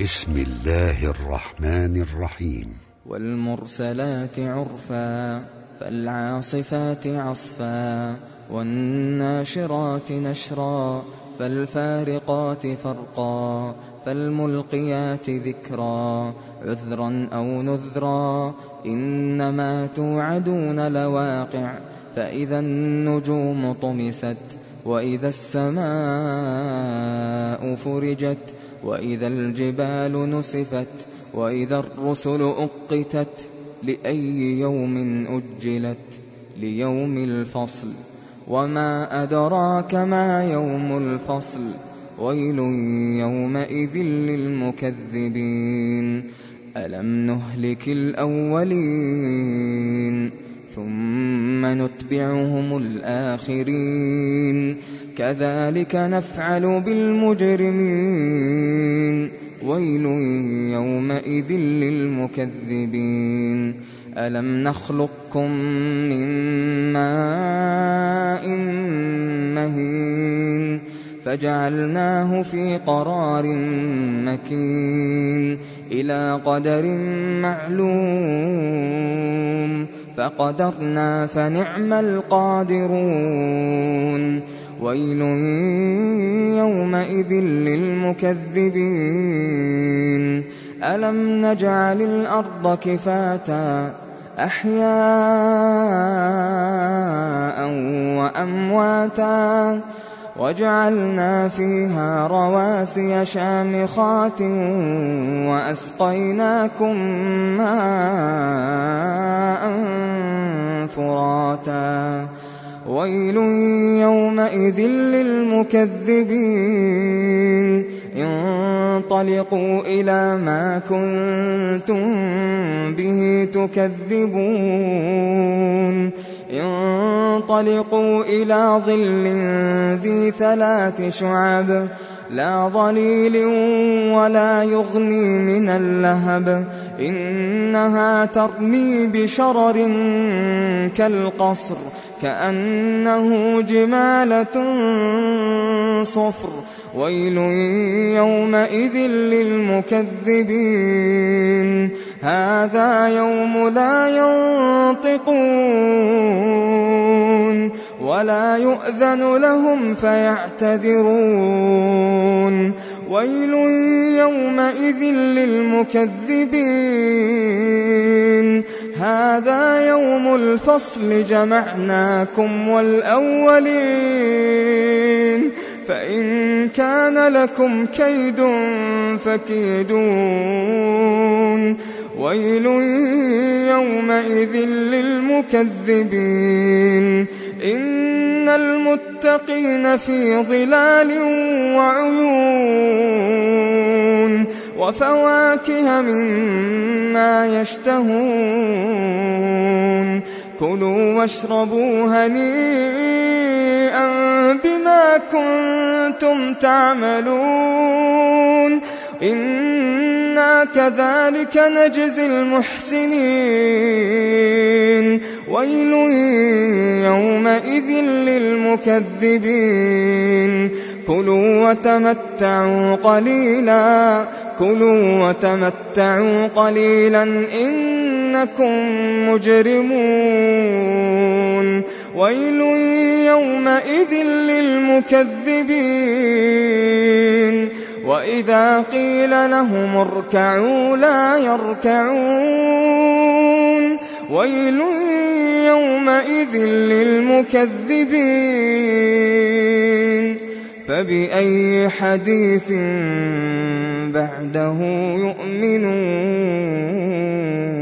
بسم الله الرحمن الرحيم. والمرسلات عرفا فالعاصفات عصفا والناشرات نشرا فالفارقات فرقا فالملقيات ذكرا عذرا أو نذرا إنما توعدون لواقع فإذا النجوم طمست وإذا السماء فرجت وإذا الجبال نسفت وإذا الرسل أقتت لأي يوم أجلت ليوم الفصل وما أدراك ما يوم الفصل ويل يومئذ للمكذبين ألم نهلك الأولين ثم نتبعهم الآخرين كذلك نفعل بالمجرمين ويل يومئذ للمكذبين ألم نخلقكم من ماء مهين فجعلناه في قرار مكين إلى قدر معلوم فقدرنا فنعم القادرون ويل يومئذ للمكذبين ألم نجعل الأرض كفاتا أحياء وأمواتا وجعلنا فيها رواسي شامخات وأسقيناكم ماء فراتا ويل يومئذ للمكذبين انطلقوا إلى ما كنتم به تكذبون انطلقوا إلى ظل ذي 3 شعب لا ظليل ولا يغني من اللهب إنها ترمي بشرر كالقصر كأنه جمالة صفر ويل يومئذ للمكذبين هذا يوم لا ينطقون ولا يؤذن لهم فيعتذرون ويل يومئذ للمكذبين هذا يوم الفصل جمعناكم والأولين فإن كان لكم كيد فكيدون ويل يومئذ للمكذبين إن المتقين في ظلال وعيون وفواكه مما يشتهون كلوا واشربوا هنيئا بما كنتم تعملون إنا كذلك نجزي المحسنين ويل يومئذ للمكذبين كلوا وتمتعوا قليلا إنكم مجرمون ويل يومئذ للمكذبين وإذا قيل لهم اركعوا لا يركعون ويل يومئذ للمكذبين فبأي حديث بعده يؤمنون